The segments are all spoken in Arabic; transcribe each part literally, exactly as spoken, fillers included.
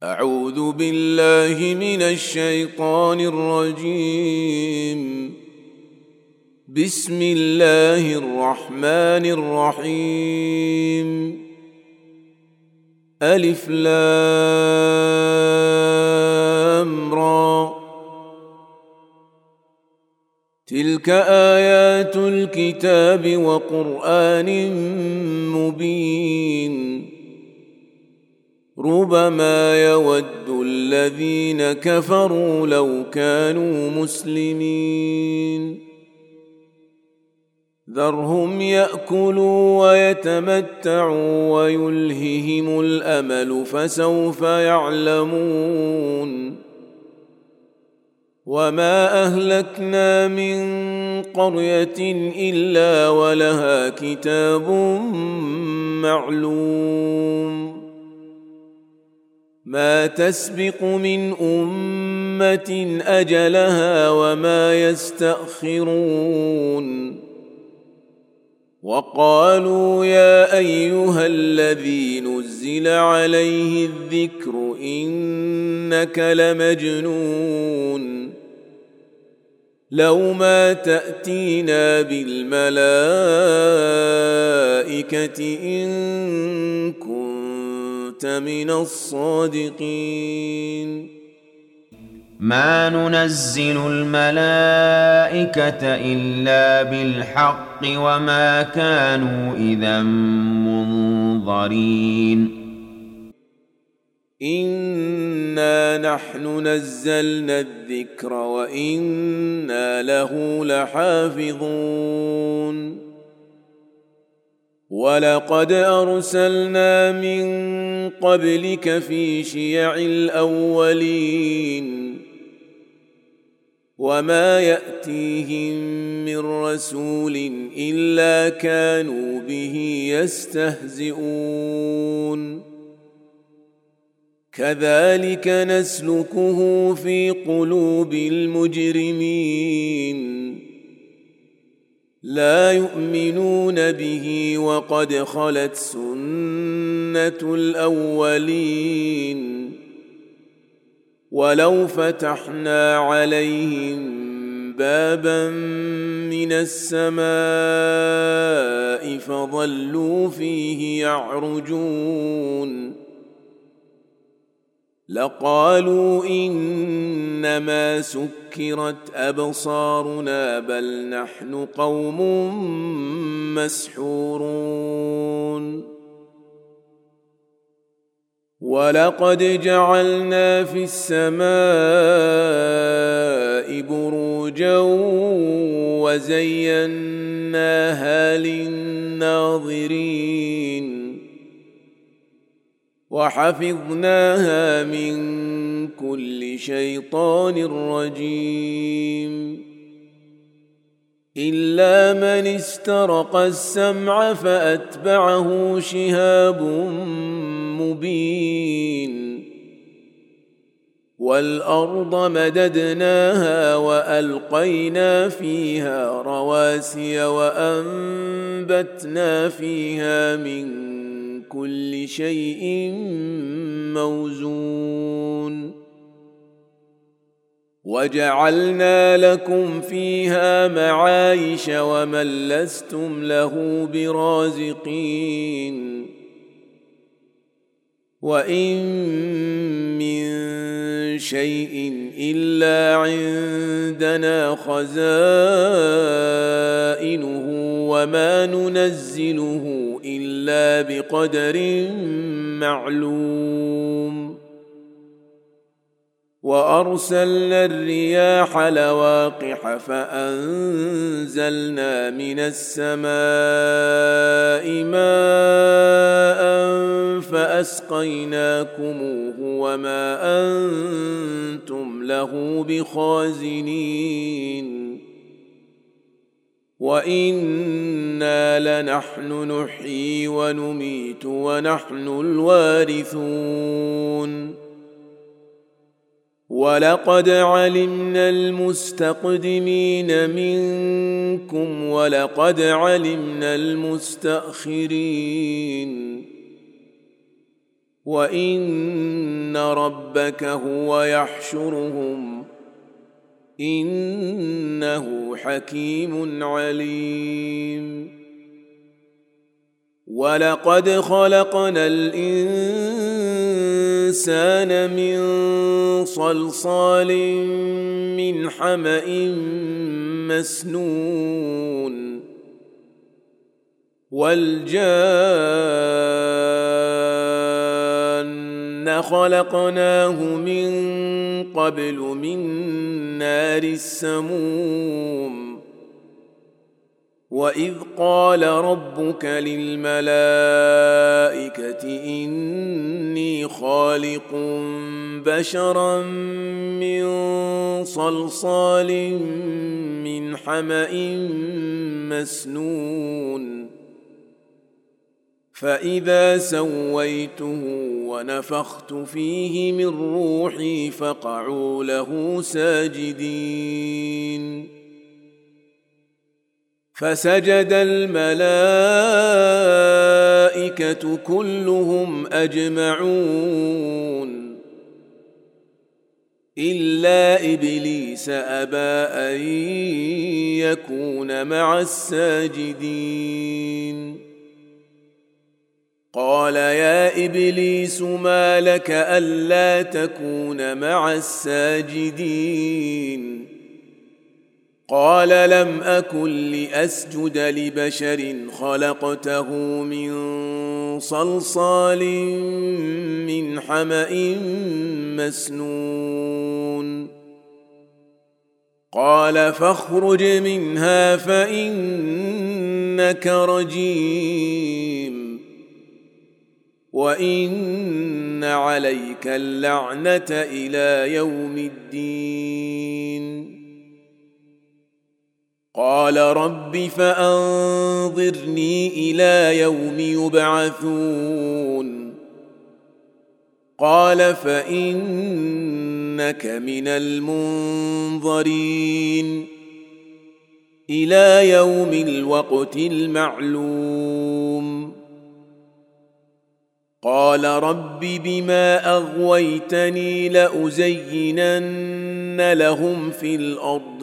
أعوذ بالله من الشيطان الرجيم. بسم الله الرحمن الرحيم. ألف لام را. تلك آيات الكتاب وقرآن مبين. ربما يود الذين كفروا لو كانوا مسلمين. ذرهم يأكلوا ويتمتعوا ويلههم الأمل فسوف يعلمون. وما أهلكنا من قرية إلا ولها كتاب معلوم. ما تسبق من أمة أجلها وما يستأخرون. وقالوا يا أيها الذي نزل عليه الذكر إنك لمجنون. لو ما تأتينا بالملائكة إن كنت من الصادقين. ما ننزل الملائكة إلا بالحق وما كانوا إذا منظرين. إنا نحن نزلنا الذكر وإنا له لحافظون. ولقد أرسلنا من قبلك في شيع الأولين. وما يأتيهم من رسول إلا كانوا به يستهزئون. كذلك نسلكه في قلوب المجرمين. لا يؤمنون به وقد خلت سنة الأولين. ولو فتحنا عليهم بابا من السماء فظلوا فيه يعرجون لقالوا إنما سكرت أبصارنا بل نحن قوم مسحورون. ولقد جعلنا في السماء بروجا وزيناها للناظرين. وحفظناها من كل شيطان رجيم. إلا من استرق السمع فأتبعه شهاب مبين. والأرض مددناها وألقينا فيها رواسي وأنبتنا فيها من كل شيء موزون. وجعلنا لكم فيها معايش ومن لستم له برازقين. وإن من شيء إلا عندنا خزائنه وما ننزله إلا بقدر معلوم. وأرسلنا الرياح لواقح فأنزلنا من السماء ماء فأسقيناكموه وما أنتم له بخازنين. وإنا لنحن نحيي ونميت ونحن الوارثون. ولقد علمنا المستقدمين منكم ولقد علمنا المستأخرين. وإن ربك هو يحشرهم إنه حكيم عليم ولقد خلقنا الإنسان من صلصال من حمأ مسنون والجان خلقناه من قبل من نار السموم وإذ قال ربك للملائكة إني خالق بشرا من صلصال من حمأ مسنون فإذا سويته ونفخت فيه من روحي فقعوا له ساجدين فسجد الملائكة كلهم أجمعون إلا إبليس أبى أن يكون مع الساجدين قال يا إبليس ما لك ألا تكون مع الساجدين قال لم أكن لأسجد لبشر خلقته من صلصال من حمأ مسنون قال فاخرج منها فإنك رجيم وإن عليك اللعنة إلى يوم الدين قال رب فأنظرني إلى يوم يبعثون قال فإنك من المنظرين إلى يوم الوقت المعلوم قال رب بما أغويتني لأزينن لهم في الأرض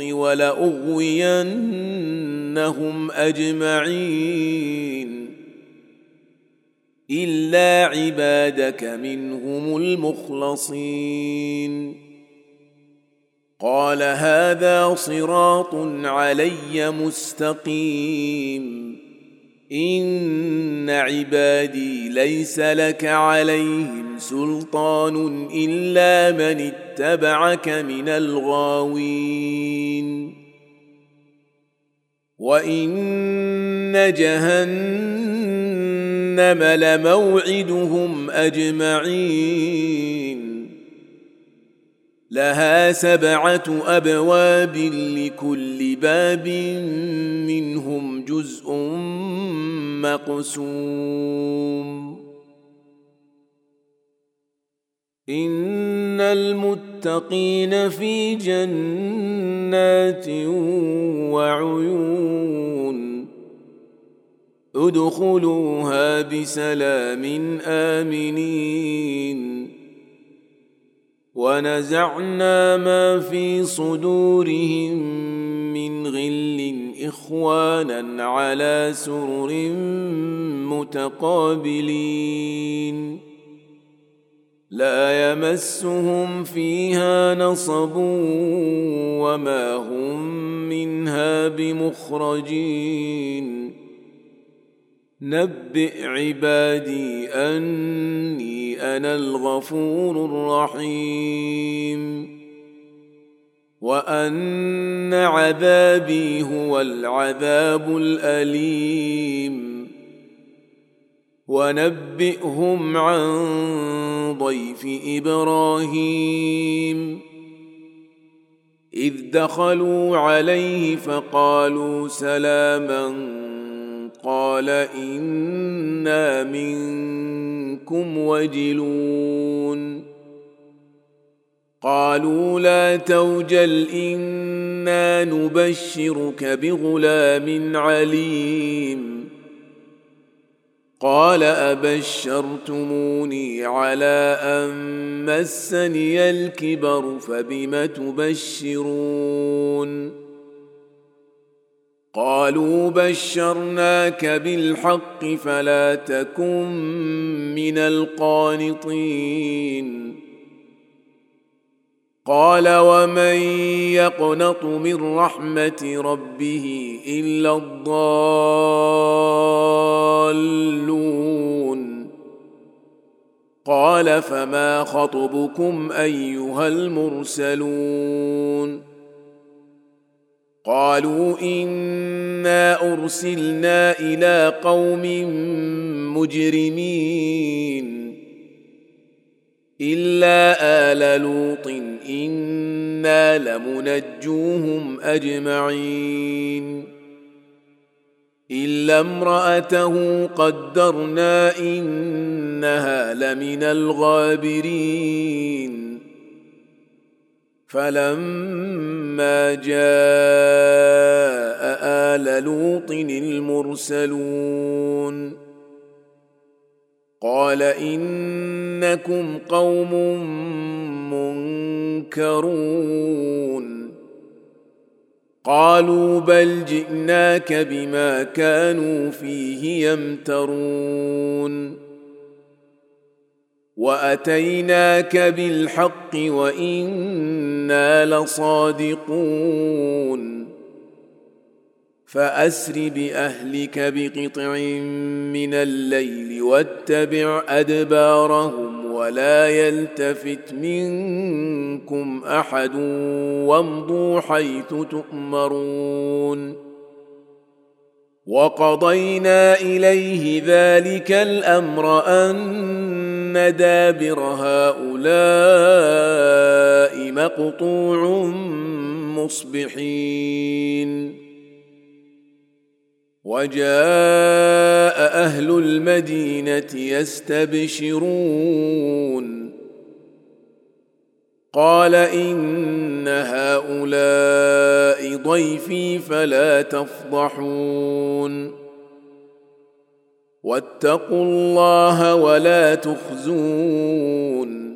ولأغوينهم أجمعين إلا عبادك منهم المخلصين قال هذا صراط علي مستقيم إن عبادي ليس لك عليهم سلطان إلا من اتبعك من الغاوين وإن جهنم لموعدهم أجمعين لها سبعة أبواب لكل باب منهم جزء مقسوم إن المتقين في جنات وعيون ادخلوها بسلام آمنين ونزعنا ما في صدورهم من غل إخوانا على سرر متقابلين لا يمسهم فيها نصب وما هم منها بمخرجين نبئ عبادي أني أنا الغفور الرحيم وأن عذابي هو العذاب الأليم ونبئهم عن ضيف إبراهيم إذ دخلوا عليه فقالوا سلاما قال إنا منكم وجلون قالوا لا توجل إنا نبشرك بغلام عليم قال أبشرتموني على أن مسني الكبر فبم تبشرون قالوا بشرناك بالحق فلا تكن من القانطين قال ومن يقنط من رحمة ربه إلا الضالون قال فما خطبكم أيها المرسلون قالوا إنا أرسلنا إلى قوم مجرمين إلا آل لوط إنا لمنجوهم أجمعين إلا امرأته قدرنا إنها لمن الغابرين فلما جاء آل لوط المرسلون قال إنكم قوم منكرون قالوا بل جئناك بما كانوا فيه يمترون وأتيناك بالحق وإنا لصادقون فأسر بأهلك بقطع من الليل واتبع أدبارهم ولا يلتفت منكم أحد وامضوا حيث تؤمرون وقضينا إليه ذلك الأمر أن دابر هؤلاء مقطوع مصبحين وجاء أهل المدينة يستبشرون قال إن هؤلاء ضيفي فلا تفضحون واتقوا الله ولا تخزون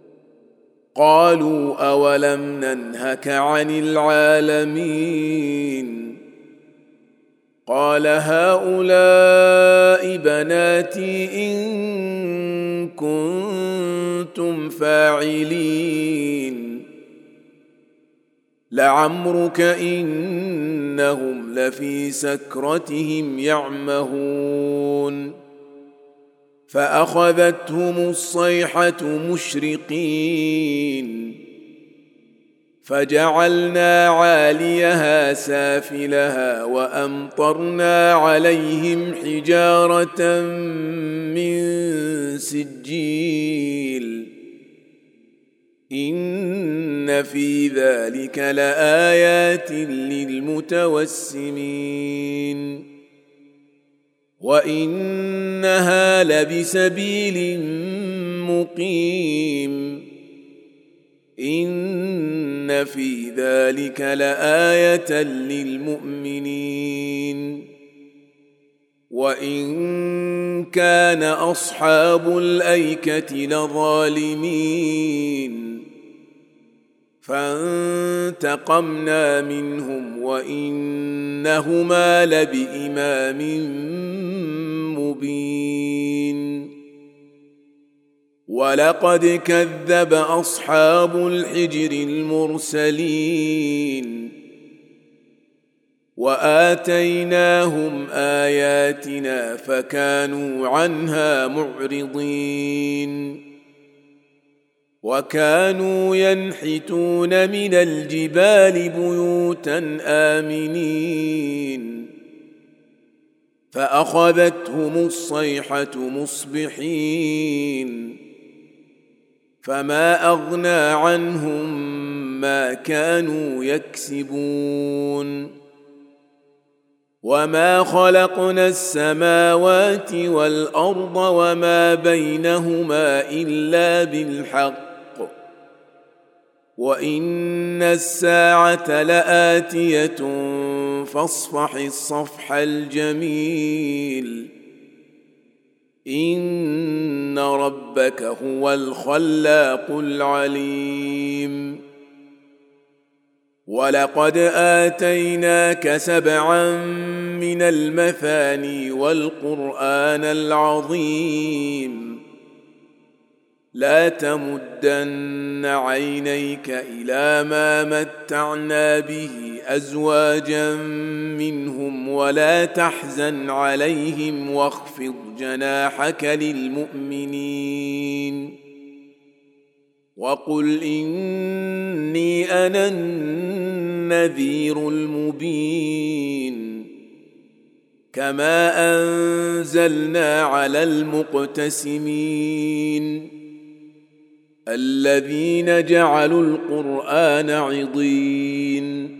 قالوا أولم ننهك عن العالمين قال هؤلاء بناتي إن كنتم فاعلين لعمرك إنهم لفي سكرتهم يعمهون فأخذتهم الصيحة مشرقين فجعلنا عاليها سافلها وأمطرنا عليهم حجارة من سجيل إن في ذلك لآيات للمتوسمين وإنها لبسبيل مقيم إن في ذلك لآية للمؤمنين وإن كان أصحاب الأيكة لظالمين فانتقمنا منهم وإنهما لبإمام مبين ولقد كذب أصحاب الحجر المرسلين وآتيناهم آياتنا فكانوا عنها معرضين وكانوا ينحتون من الجبال بيوتا آمنين فأخذتهم الصيحة مصبحين فما أغنى عنهم ما كانوا يكسبون وما خلقنا السماوات والأرض وما بينهما إلا بالحق وإن الساعة لآتية فاصفح الصفح الجميل إن ربك هو الخلاق العليم ولقد آتيناك سبعا من المثاني والقرآن العظيم لا تمدن عينيك إلى ما متعنا به أزواجا منهم ولا تحزن عليهم واخفض جناحك للمؤمنين وقل إني أنا النذير المبين كما أنزلنا على المقتسمين الذين جعلوا القرآن عضين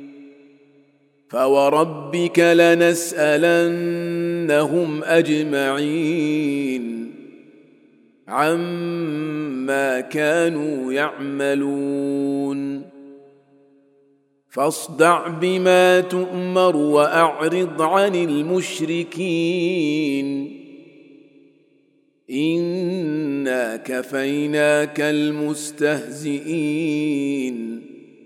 فوربك لنسألنهم أجمعين عما كانوا يعملون فاصدع بما تؤمر وأعرض عن المشركين إنا كفيناك المستهزئين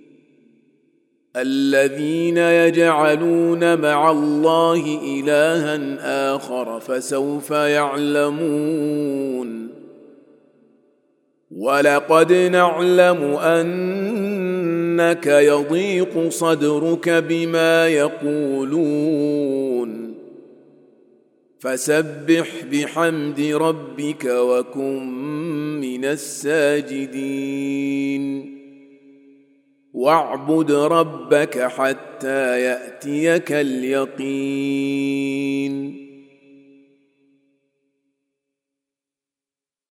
الذين يجعلون مع الله إلها آخر فسوف يعلمون ولقد نعلم أنك يضيق صدرك بما يقولون فسبح بحمد ربك وكن من الساجدين واعبد ربك حتى يأتيك اليقين